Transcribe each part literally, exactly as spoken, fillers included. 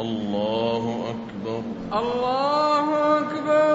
الله أكبر الله أكبر.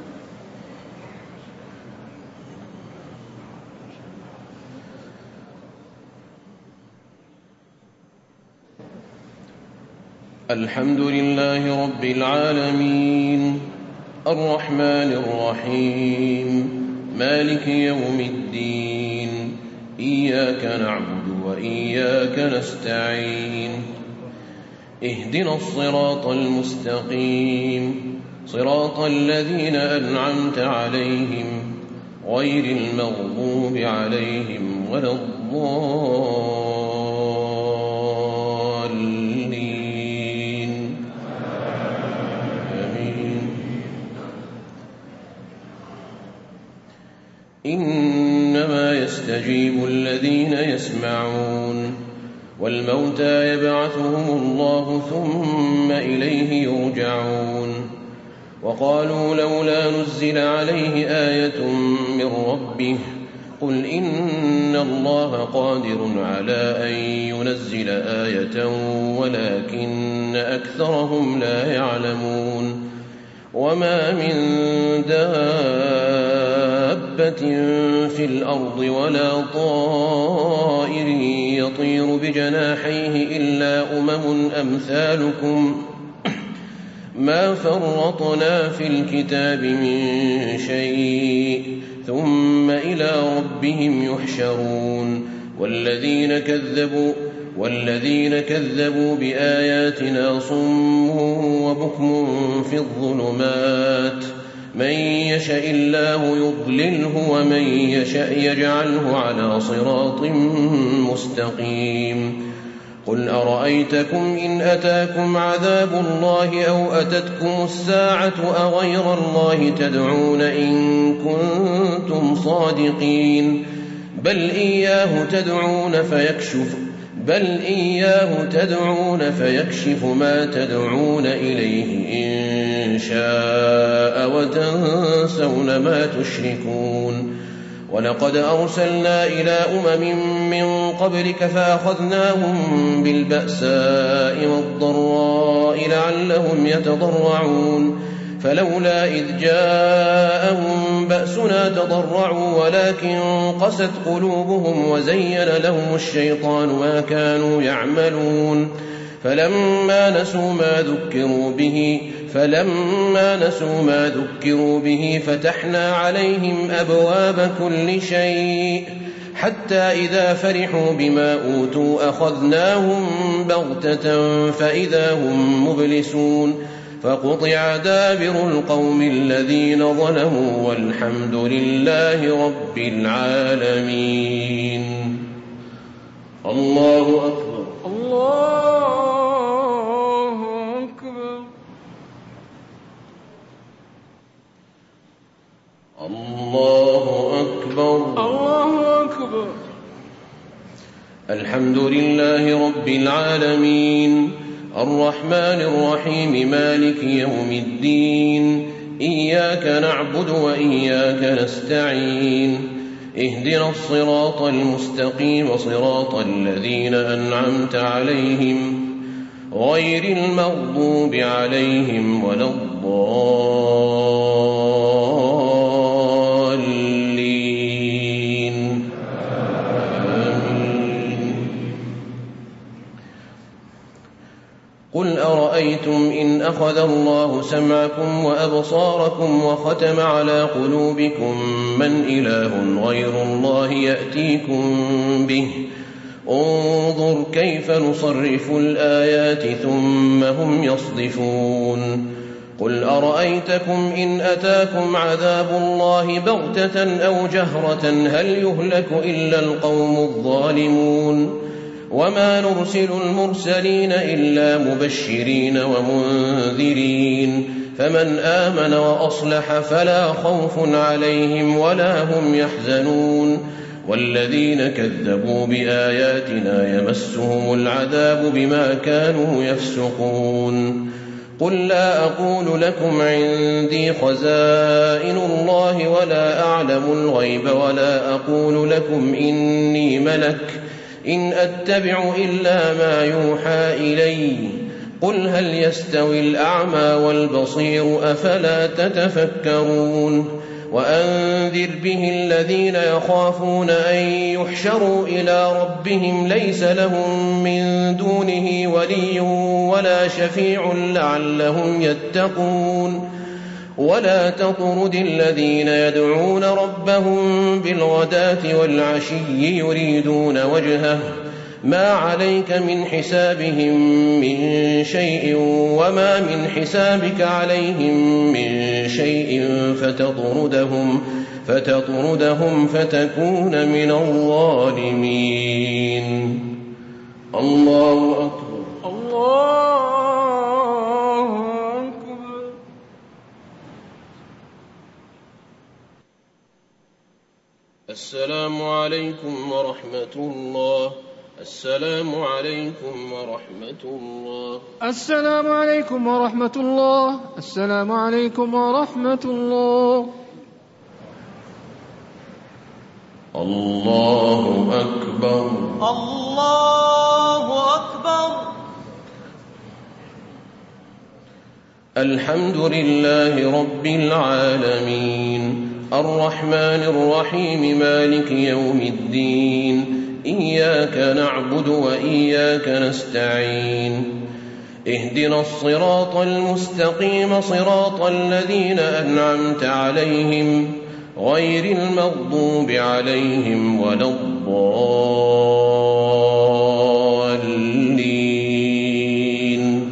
الحمد لله رب العالمين الرحمن الرحيم مالك يوم الدين إياك نعبد وإياك نستعين اهدنا الصراط المستقيم صراط الذين أنعمت عليهم غير المغضوب عليهم ولا الضالين آمين. إنما يستجيب الذين يسمعون والموتى يبعثهم الله ثم إليه يرجعون وقالوا لولا نزل عليه آية من ربه قل إن الله قادر على أن ينزل آية ولكن أكثرهم لا يعلمون وما من دابة في الأرض ولا طائر يطير بجناحيه إلا أمم أمثالكم ما فرطنا في الكتاب من شيء ثم إلى ربهم يحشرون والذين كذبوا والذين كذبوا بآياتنا صم وبكم في الظلمات من يشاء الله يضلله ومن يشاء يجعله على صراط مستقيم قل أرأيتكم إن أتاكم عذاب الله أو أتتكم الساعة أغير الله تدعون إن كنتم صادقين بل إياه تدعون فيكشف بل إياه تدعون فيكشف ما تدعون إليه إن شاء وتنسون ما تشركون ولقد أرسلنا إلى أمم من قبلك فأخذناهم بالبأساء والضراء لعلهم يتضرعون فلولا إذ جاءهم بأسنا تضرعوا ولكن قست قلوبهم وزين لهم الشيطان ما كانوا يعملون فلما نسوا ما ذكروا به فلما نسوا ما ذكروا به فتحنا عليهم أبواب كل شيء حتى إذا فرحوا بما أوتوا أخذناهم بغتة فإذا هم مبلسون فقطع دابر القوم الذين ظلموا والحمد لله رب العالمين. الله أكبر الله أكبر الله أكبر الله أكبر. الحمد لله رب العالمين الرحمن الرحيم مالك يوم الدين إياك نعبد وإياك نستعين اهدنا الصراط المستقيم صراط الذين أنعمت عليهم غير المغضوب عليهم ولا الضالين آمين. قل أرأيتم إن أخذ الله سمعكم وأبصاركم وختم على قلوبكم من إله غير الله يأتيكم به انظر كيف نصرف الآيات ثم هم يصدفون قل أرأيتكم إن أتاكم عذاب الله بغتة أو جهرة هل يهلك إلا القوم الظالمون وما نرسل المرسلين إلا مبشرين ومنذرين فمن آمن وأصلح فلا خوف عليهم ولا هم يحزنون والذين كذبوا بآياتنا يمسهم العذاب بما كانوا يفسقون قل لا أقول لكم عندي خزائن الله ولا أعلم الغيب ولا أقول لكم إني ملك إن أتبع إلا ما يوحى إلي قل هل يستوي الأعمى والبصير أفلا تتفكرون وأنذر به الذين يخافون أن يحشروا إلى ربهم ليس لهم من دونه ولي ولا شفيع لعلهم يتقون ولا تطرد الذين يدعون ربهم بالغداة والعشي يريدون وجهه ما عليك من حسابهم من شيء وما من حسابك عليهم من شيء فتطردهم, فتطردهم فتكون من الظالمين. الله أكبر. الله أكبر. السلام عليكم ورحمة الله. السلام عليكم ورحمة الله. السلام عليكم ورحمة الله. السلام عليكم ورحمة الله. الله أكبر. الله أكبر. الحمد لله رب العالمين الرحمن الرحيم مالك يوم الدين إياك نعبد وإياك نستعين اهدنا الصراط المستقيم صراط الذين أنعمت عليهم غير المغضوب عليهم ولا الضالين.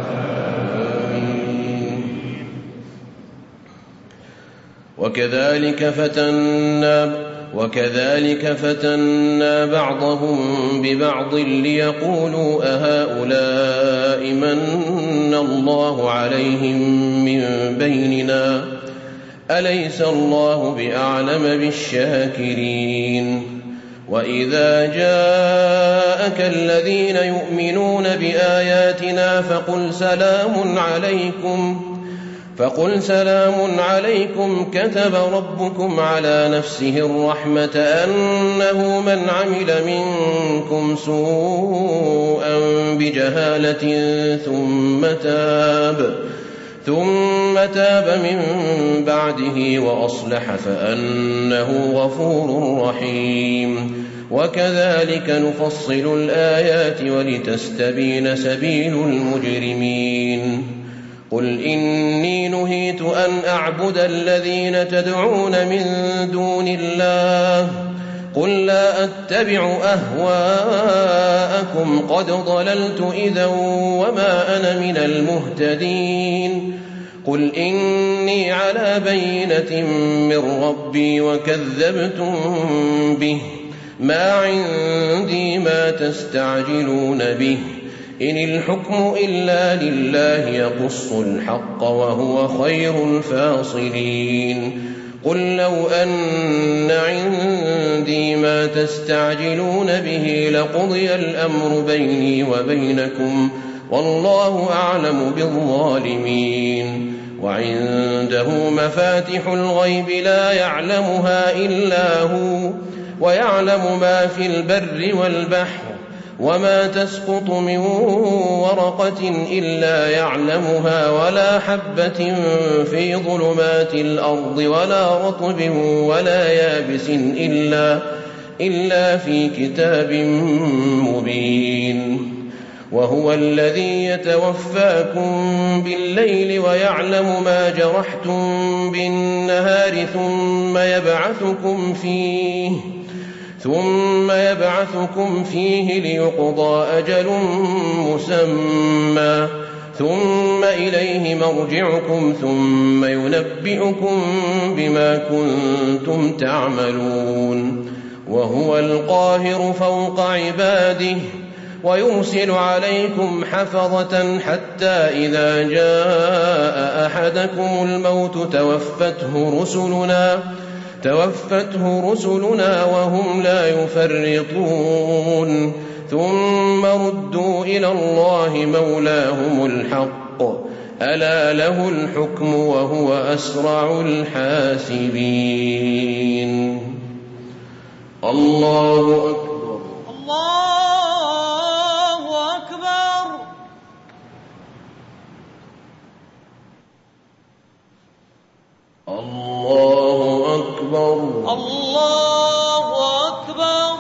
وكذلك فتنا وكذلك فتنا بعضهم ببعض ليقولوا أهؤلاء من الله عليهم من بيننا أليس الله بأعلم بالشاكرين. وإذا جاءك الذين يؤمنون بآياتنا فقل سلام عليكم فقل سلام عليكم كتب ربكم على نفسه الرحمة أنه من عمل منكم سوءا بجهالة ثم تاب ثم تاب من بعده وأصلح فأنه غفور رحيم. وكذلك نفصل الآيات ولتستبين سبيل المجرمين. قل إني نهيت أن أعبد الذين تدعون من دون الله قل لا أتبع أهواءكم قد ضللت إذا وما أنا من المهتدين. قل إني على بينة من ربي وكذبتم به ما عندي ما تستعجلون به إن الحكم إلا لله يقص الحق وهو خير الفاصلين. قل لو أن عندي ما تستعجلون به لقضي الأمر بيني وبينكم والله أعلم بالظالمين. وعنده مفاتح الغيب لا يعلمها إلا هو ويعلم ما في البر والبحر وما تسقط من ورقة إلا يعلمها ولا حبة في ظلمات الأرض ولا رطب ولا يابس إلا, إلا في كتاب مبين. وهو الذي يتوفاكم بالليل ويعلم ما جرحتم بالنهار ثم يبعثكم فيه ثم يبعثكم فيه ليقضى أجل مسمى ثم إليه مرجعكم ثم ينبئكم بما كنتم تعملون. وهو القاهر فوق عباده ويرسل عليكم حفظة حتى إذا جاء أحدكم الموت توفته رسلنا توفته رسلنا وهم لا يفرطون ثم ردوا إلى الله مولاهم الحق ألا له الحكم وهو أسرع الحاسبين. الله أكبر. الله أكبر. أكبر الله أكبر.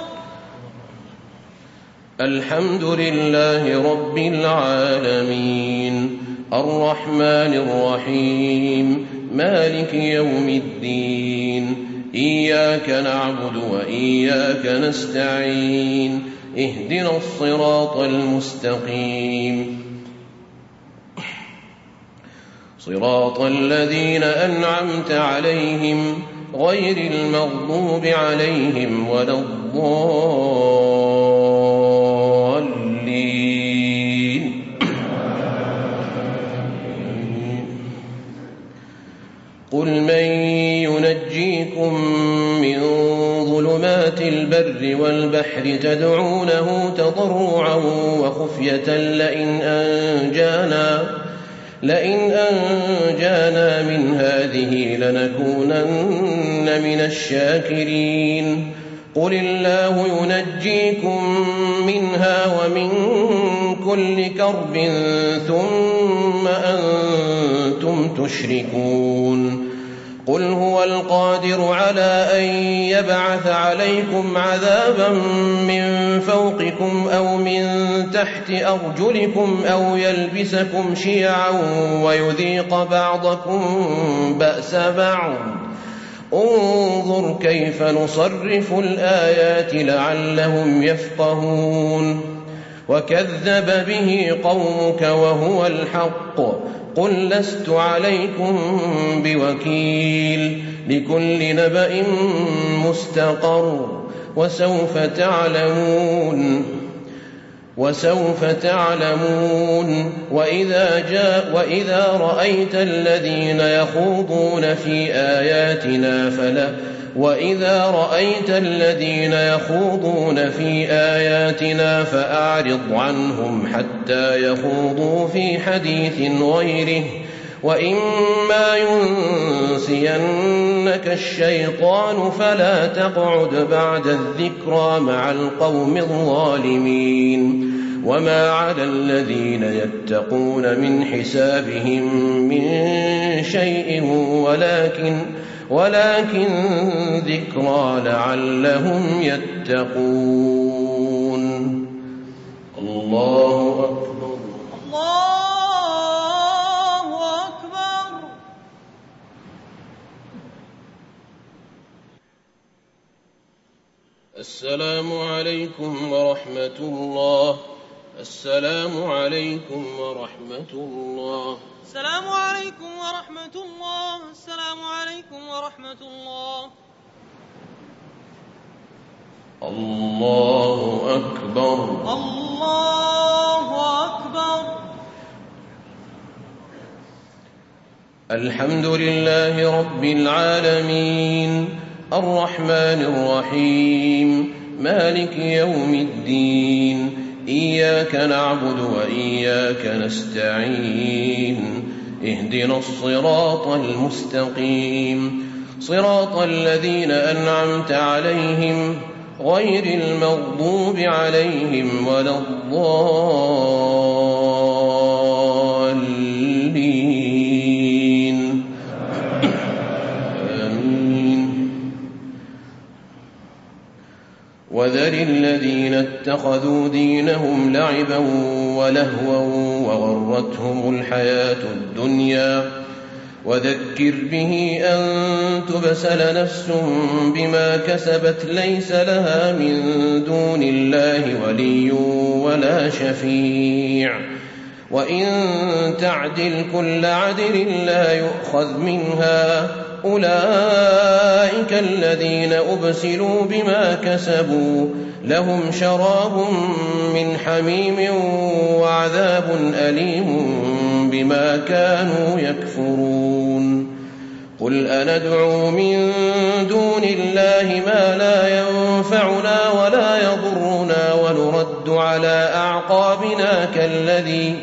الحمد لله رب العالمين الرحمن الرحيم مالك يوم الدين إياك نعبد وإياك نستعين اهدنا الصراط المستقيم صراط الذين أنعمت عليهم غير المغضوب عليهم ولا الضالين. قل من ينجيكم من ظلمات البر والبحر تدعونه تضرعا وخفية لئن أنجانا لئن أنجانا من هذه لنكونن من الشاكرين. قل الله ينجيكم منها ومن كل كرب ثم أنتم تشركون. قل هو القادر على أن يبعث عليكم عذابا من فوقكم أو من تحت أرجلكم أو يلبسكم شيعا ويذيق بعضكم بأس بعض. انظر كيف نصرف الآيات لعلهم يفقهون. وكذب به قومك وهو الحق قل لست عليكم بوكيل لكل نبأ مستقر وسوف تعلمون وسوف تعلمون وإذا جاء وإذا رأيت الذين يخوضون في آياتنا فلا وإذا رأيت الذين يخوضون في آياتنا فأعرض عنهم حتى يخوضوا في حديث غيره وإما ينسينك الشيطان فلا تقعد بعد الذكرى مع القوم الظالمين. وما على الذين يتقون من حسابهم من شيء ولكن ولكن ذكرى لعلهم يتقون. الله أكبر. الله أكبر. السلام عليكم ورحمة الله. السلام عليكم ورحمة الله. السلام عليكم ورحمة الله. السلام عليكم ورحمة الله. الله أكبر. الله أكبر. الحمد لله رب العالمين الرحمن الرحيم مالك يوم الدين إياك نعبد وإياك نستعين اهدنا الصراط المستقيم صراط الذين أنعمت عليهم غير المغضوب عليهم ولا الضالين. آمين. وذر الذين اتخذوا دينهم لعبا ولهوا وغرتهم الحياة الدنيا وذكر به أن تبسل نفس بما كسبت ليس لها من دون الله ولي ولا شفيع وإن تعدل كل عدل لا يؤخذ منها أولئك الذين أبسلوا بما كسبوا لهم شراب من حميم وعذاب أليم بما كانوا يكفرون. قل أندعو من دون الله ما لا ينفعنا ولا يضرنا ونرد على أعقابنا كالذي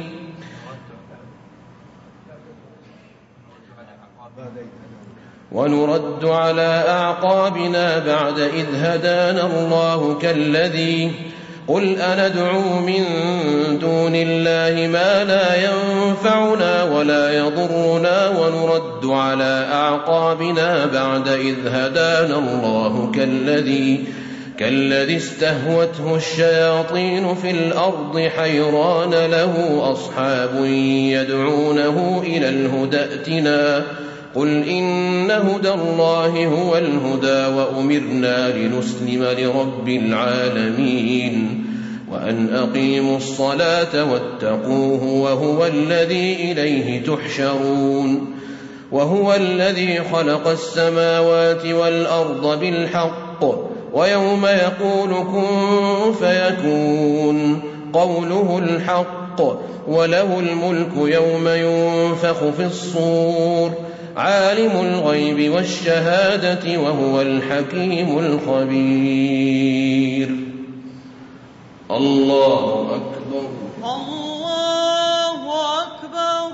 ونرد على أعقابنا بعد إذ هدانا الله كالذي قل أندعو من دون الله ما لا ينفعنا ولا يضرنا ونرد على أعقابنا بعد إذ هدانا الله كالذي, كالذي استهوته الشياطين في الأرض حيران له أصحاب يدعونه إلى الهدى ائتنا قل إن هدى الله هو الهدى وأمرنا لنسلم لرب العالمين وأن أقيموا الصلاة واتقوه وهو الذي إليه تحشرون وهو الذي خلق السماوات والأرض بالحق ويوم يقول كن فيكون قوله الحق وله الملك يوم ينفخ في الصور عالم الغيب والشهادة وهو الحكيم الخبير. الله أكبر. الله أكبر.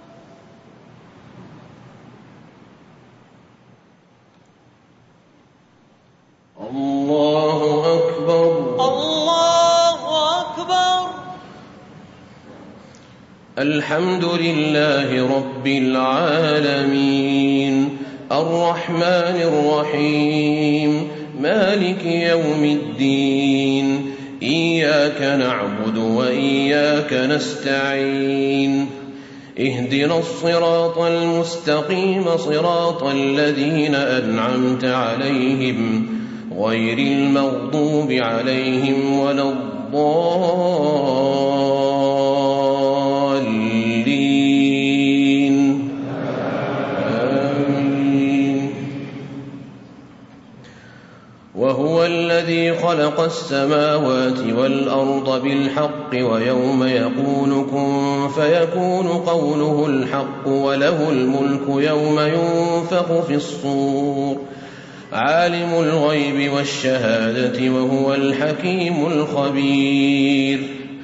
الله أكبر. الله أكبر. الحمد لله رب العالمين الرحمن الرحيم مالك يوم الدين إياك نعبد وإياك نستعين اهدنا الصراط المستقيم صراط الذين أنعمت عليهم غير المغضوب عليهم ولا الضالين آمين. وهو الذي خلق السماوات والأرض بالحق ويوم يقول كن فيكون قوله الحق وله الملك يوم ينفخ في الصور عالم الغيب والشهادة وهو الحكيم الخبير.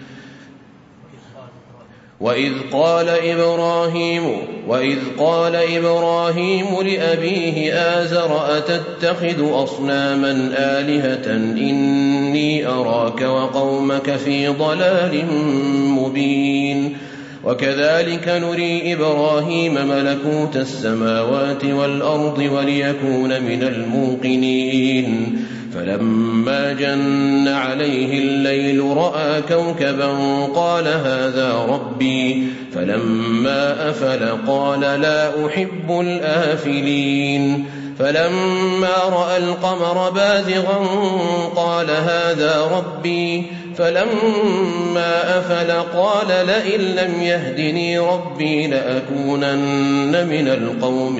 وإذ قال إبراهيم وإذ قال إبراهيم لأبيه آزر أتتخذ أصناما آلهة إني أراك وقومك في ضلال مبين وكذلك نري إبراهيم ملكوت السماوات والأرض وليكون من الموقنين فلما جن عليه الليل رأى كوكبا قال هذا ربي فلما أفل قال لا أحب الآفلين فلما رأى القمر بازغا قال هذا ربي فلما أفل قال لئن لم يهدني ربي لأكونن من القوم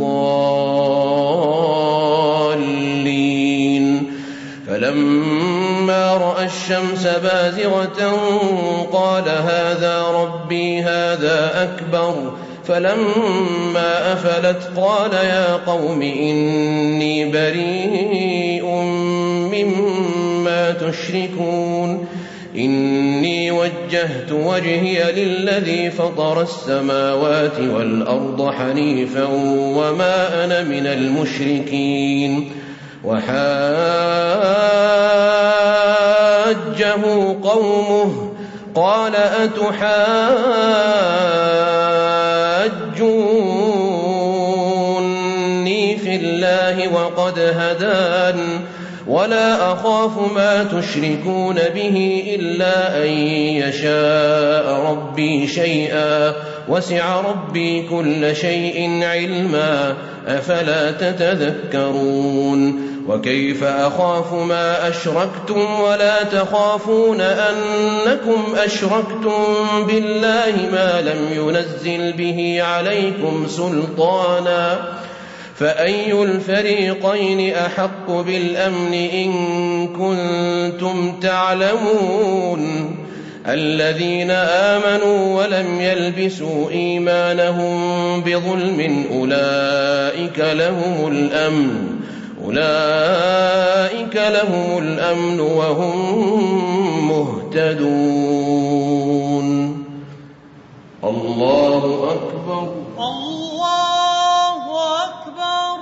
الضالين فلما رأى الشمس بازغة قال هذا ربي هذا أكبر فلما أفلت قال يا قوم إني بريء مما تشركون إني وجهت وجهي للذي فطر السماوات والأرض حنيفا وما أنا من المشركين وحاجه قومه قال أتحاجوني في الله وقد هدان ولا أخاف ما تشركون به إلا أن يشاء ربي شيئا وسع ربي كل شيء علما أفلا تتذكرون وكيف أخاف ما أشركتم ولا تخافون أنكم أشركتم بالله ما لم ينزل به عليكم سلطانا فأي الفريقين أحق بالأمن إن كنتم تعلمون الذين آمنوا ولم يلبسوا إيمانهم بظلم أولئك لهم الأمن أولئك لهم الأمن وهم مهتدون. الله أكبر. الله أكبر.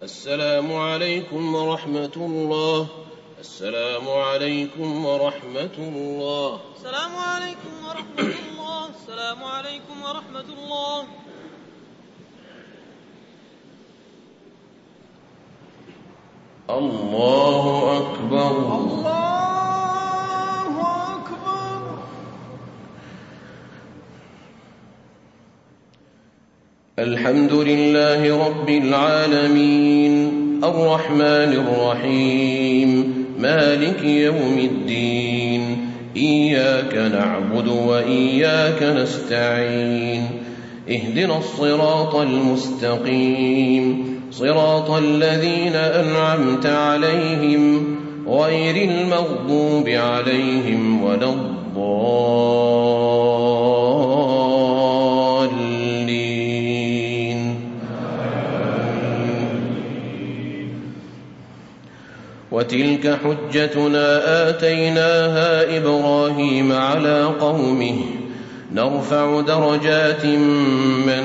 السلام عليكم ورحمة الله. السلام عليكم ورحمة الله. السلام عليكم ورحمة الله. السلام عليكم ورحمة الله. الله أكبر. الله أكبر. الحمد لله رب العالمين الرحمن الرحيم مالك يوم الدين إياك نعبد وإياك نستعين اهدنا الصراط المستقيم صراط الذين أنعمت عليهم غير المغضوب عليهم ولا الضالين. وتلك حجتنا آتيناها إبراهيم على قومه نرفع درجات من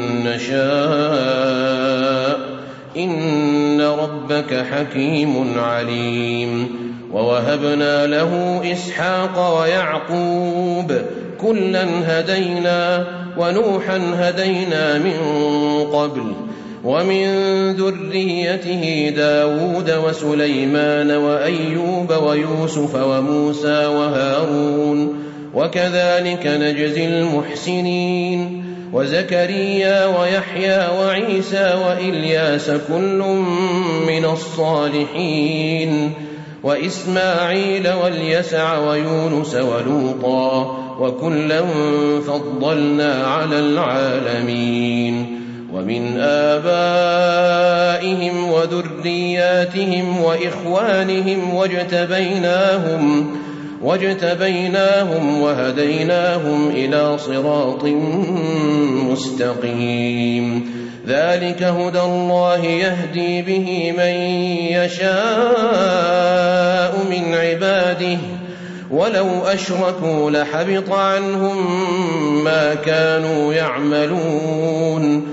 نشاء إن ربك حكيم عليم. ووهبنا له إسحاق ويعقوب كلا هدينا ونوحا هدينا من قبل ومن ذريته داود وسليمان وأيوب ويوسف وموسى وهارون وكذلك نجزي المحسنين وزكريا ويحيى وعيسى وإلياس كل من الصالحين وإسماعيل واليسع ويونس ولوطا وكلا فضلنا على العالمين. ومن آبائهم وذرياتهم وإخوانهم واجتبيناهم واجتبيناهم وهديناهم إلى صراط مستقيم. ذلك هدى الله يهدي به من يشاء من عباده ولو أشركوا لحبط عنهم ما كانوا يعملون.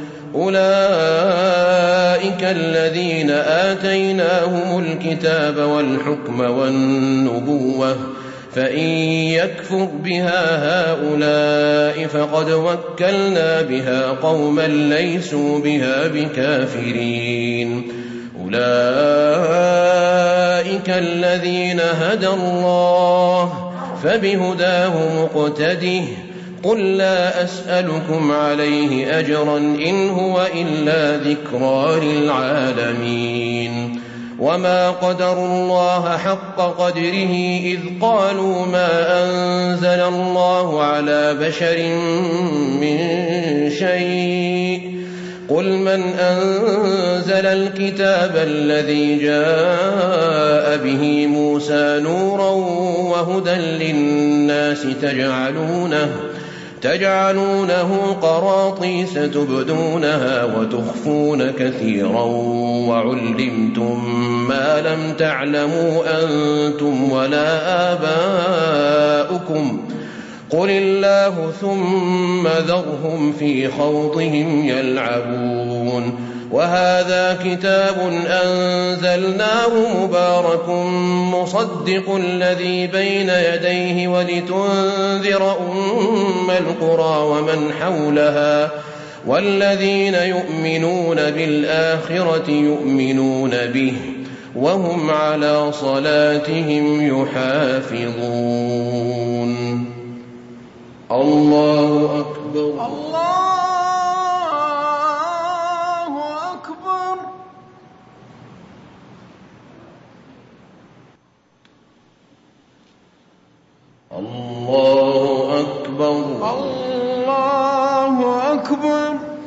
أولئك الذين آتيناهم الكتاب والحكم والنبوة فإن يكفر بها هؤلاء فقد وكلنا بها قوما ليسوا بها بكافرين. أولئك الذين هدى الله فبهداه مقتده قل لا أسألكم عليه أجرا إن هو إلا ذكرى للعالمين. وما قدروا الله حق قدره إذ قالوا ما أنزل الله على بشر من شيء قل من أنزل الكتاب الذي جاء به موسى نورا وهدى للناس تجعلونه تجعلونه قراطيس تبدونها وتخفون كثيرا وعلمتم ما لم تعلموا أنتم ولا آباؤكم قل الله ثم ذرهم في خوضهم يلعبون. وهذا كتاب أنزلناه مبارك مصدق الذي بين يديه ولتنذر أم القرى ومن حولها والذين يؤمنون بالآخرة يؤمنون به وهم على صلاتهم يحافظون. الله أكبر. الله أكبر. الله أكبر. الله أكبر.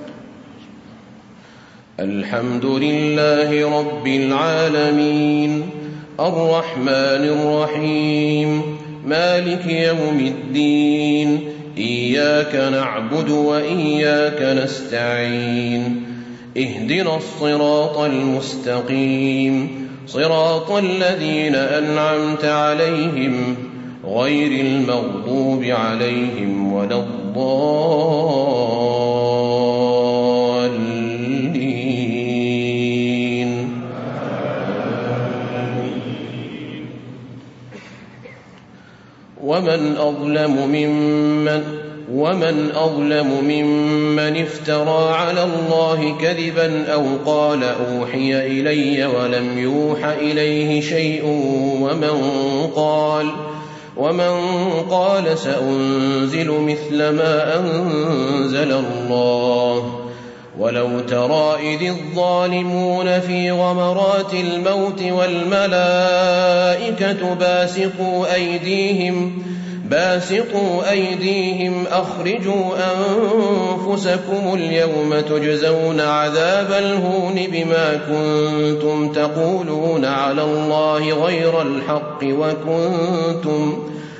الحمد لله رب العالمين الرحمن الرحيم مالك يوم الدين إياك نعبد وإياك نستعين اهدنا الصراط المستقيم صراط الذين أنعمت عليهم غير المغضوب عليهم ولا الضالين. ومن أظلم ممن ومن أظلم ممن افترى على الله كذبا أو قال أوحي إلي ولم يوح إليه شيء ومن قال ومن قال سأنزل مثل ما أنزل الله. ولو ترى إذ الظالمون في غمرات الموت والملائكة باسطوا أيديهم باسطوا أيديهم أخرجوا أنفسكم اليوم تجزون عذاب الهون بما كنتم تقولون على الله غير الحق وكنتم,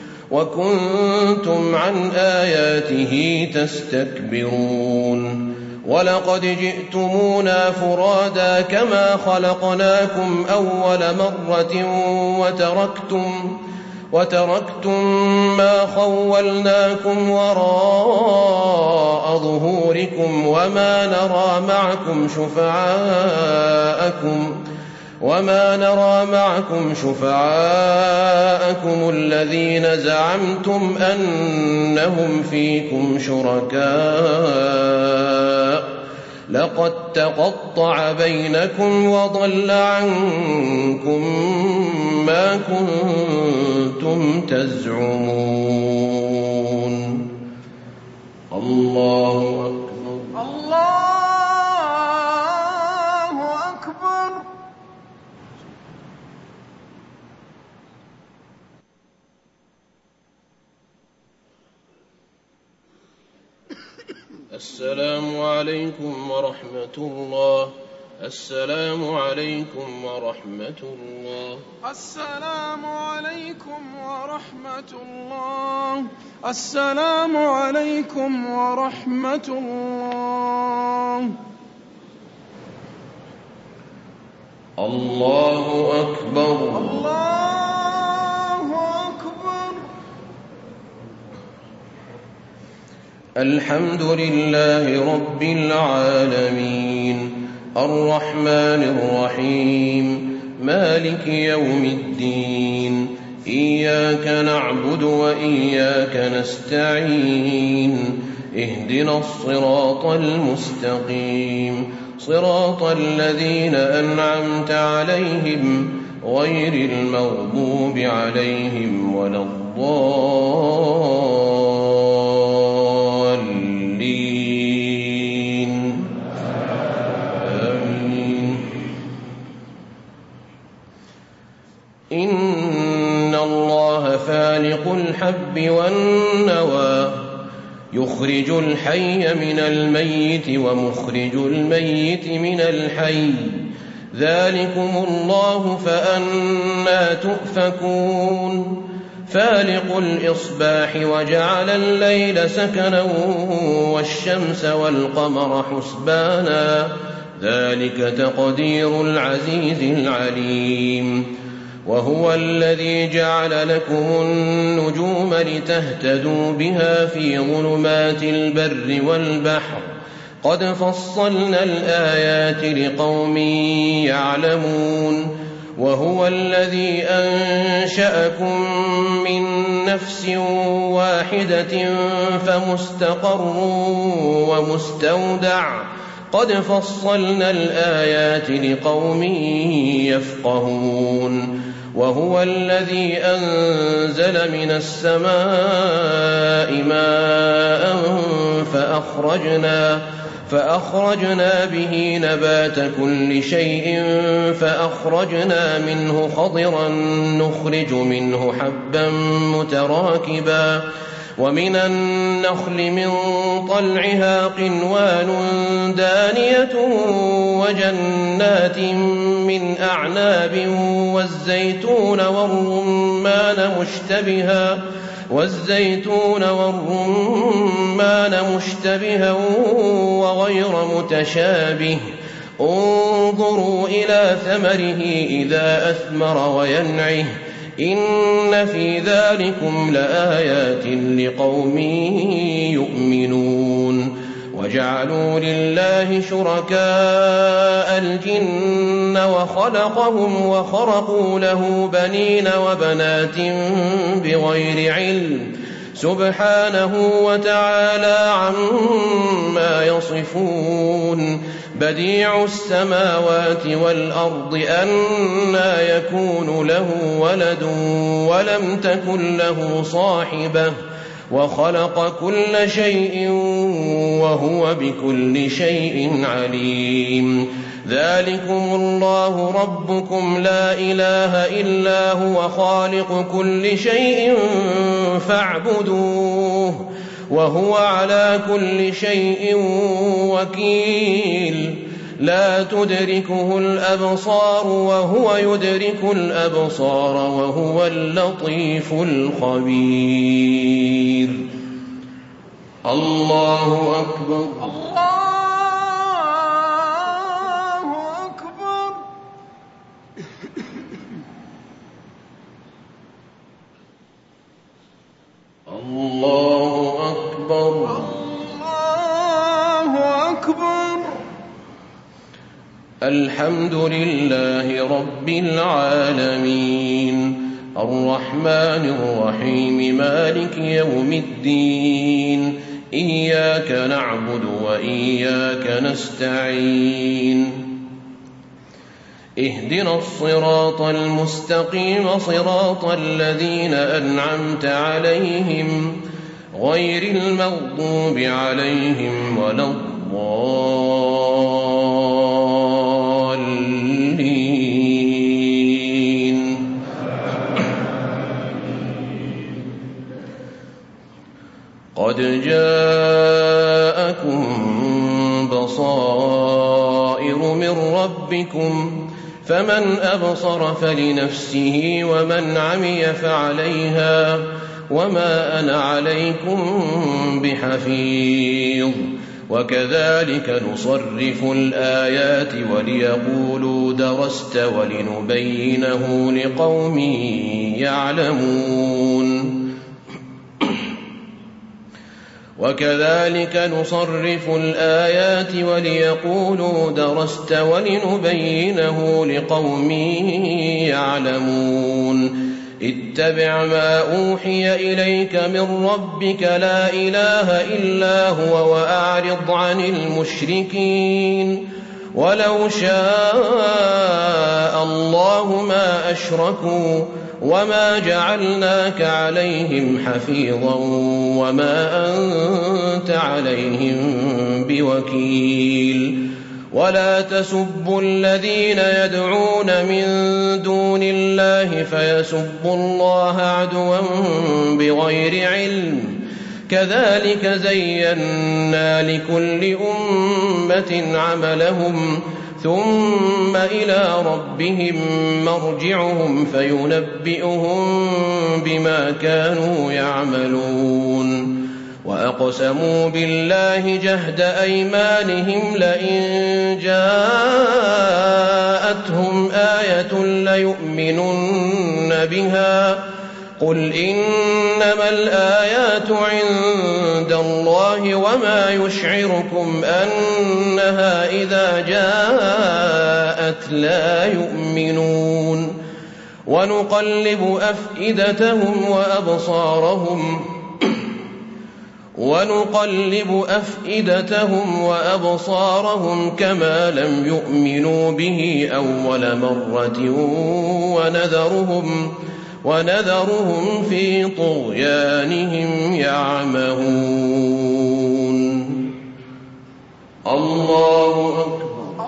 وكنتم عن آياته تستكبرون. ولقد جئتمونا فرادا كما خلقناكم أول مرة وتركتم وتركتم ما خولناكم وراء ظهوركم وما نرى معكم شفعاءكم وما نرى معكم شفعاءكم الذين زعمتم أنهم فيكم شركاء لقد تقطع بينكم وضل عنكم ما كنتم تزعمون. الله أكبر. الله أكبر. السلام عليكم ورحمة الله. السلام عليكم ورحمة الله. السلام عليكم ورحمة الله. السلام عليكم ورحمة الله. الله أكبر. الله أكبر. الحمد لله رب العالمين الرحمن الرحيم مالك يوم الدين إياك نعبد وإياك نستعين اهدنا الصراط المستقيم صراط الذين أنعمت عليهم غير المغضوب عليهم ولا الضالين آمين. إن الله فالق الحب والنوى يخرج الحي من الميت ومخرج الميت من الحي ذلكم الله فأنى تؤفكون. فالق الإصباح وجعل الليل سكنا والشمس والقمر حسبانا ذلك تقدير العزيز العليم. وهو الذي جعل لكم النجوم لتهتدوا بها في ظلمات البر والبحر قد فصلنا الآيات لقوم يعلمون. وهو الذي أنشأكم من نفس واحدة فمستقر ومستودع قد فصلنا الآيات لقوم يفقهون. وهو الذي أنزل من السماء ماء فأخرجنا فأخرجنا به نبات كل شيء فأخرجنا منه خضرا نخرج منه حبا متراكبا ومن النخل من طلعها قنوان دانية وجنات من أعناب والزيتون والرمان مشتبها والزيتون والرمان مشتبها وغير متشابه انظروا إلى ثمره إذا أثمر وينعه إن في ذلكم لآيات لقوم يؤمنون. وجعلوا لله شركاء الجن وخلقهم وخرقوا له بنين وبنات بغير علم سبحانه وتعالى عما يصفون بديع السماوات والأرض أنى يكون له ولد ولم تكن له صاحبة وخلق كل شيء وهو بكل شيء عليم ذلكم الله ربكم لا إله إلا هو خالق كل شيء فاعبدوه وهو على كل شيء وكيل لا تدركه الأبصار وهو يدرك الأبصار وهو اللطيف الخبير. الله أكبر. الله أكبر. الله أكبر. الله أكبر. الحمد لله رب العالمين الرحمن الرحيم مالك يوم الدين إياك نعبد وإياك نستعين اهدنا الصراط المستقيم صراط الذين أنعمت عليهم غير المغضوب عليهم ولا الضالين. قد جاءكم بصائر من ربكم فمن أبصر فلنفسه ومن عمي فعليها وما أنا عليكم بحفيظ وكذلك نصرف الآيات وليقولوا درست ولنبينه لقوم يعلمون وكذلك نصرف الآيات وليقولوا درست ولنبينه لقوم يعلمون اتبع ما أوحي إليك من ربك لا إله إلا هو وأعرض عن المشركين ولو شاء الله ما أشركوا وما جعلناك عليهم حفيظا وما أنت عليهم بوكيل ولا تسبوا الذين يدعون من دون الله فيسبوا الله عدوا بغير علم كذلك زينا لكل أمة عملهم ثم إلى ربهم مرجعهم فينبئهم بما كانوا يعملون وأقسموا بالله جهد أيمانهم لئن جاءتهم آية ليؤمنن بها قل إنما الآيات عند الله وما يشعركم أنها إذا جاءت لا يؤمنون ونقلب أفئدتهم وأبصارهم ونقلب أفئدتهم وأبصارهم كما لم يؤمنوا به أول مرة ونذرهم ونذرهم في طغيانهم يعمهون. الله أكبر.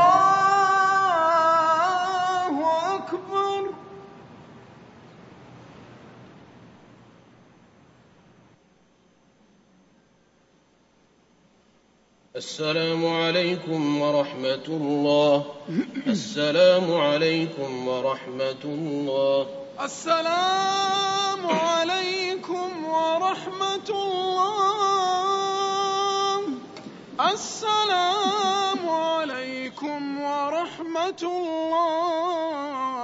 الله أكبر. السلام عليكم ورحمة الله. السلام عليكم ورحمة الله. السلام عليكم ورحمة الله. السلام عليكم ورحمة الله.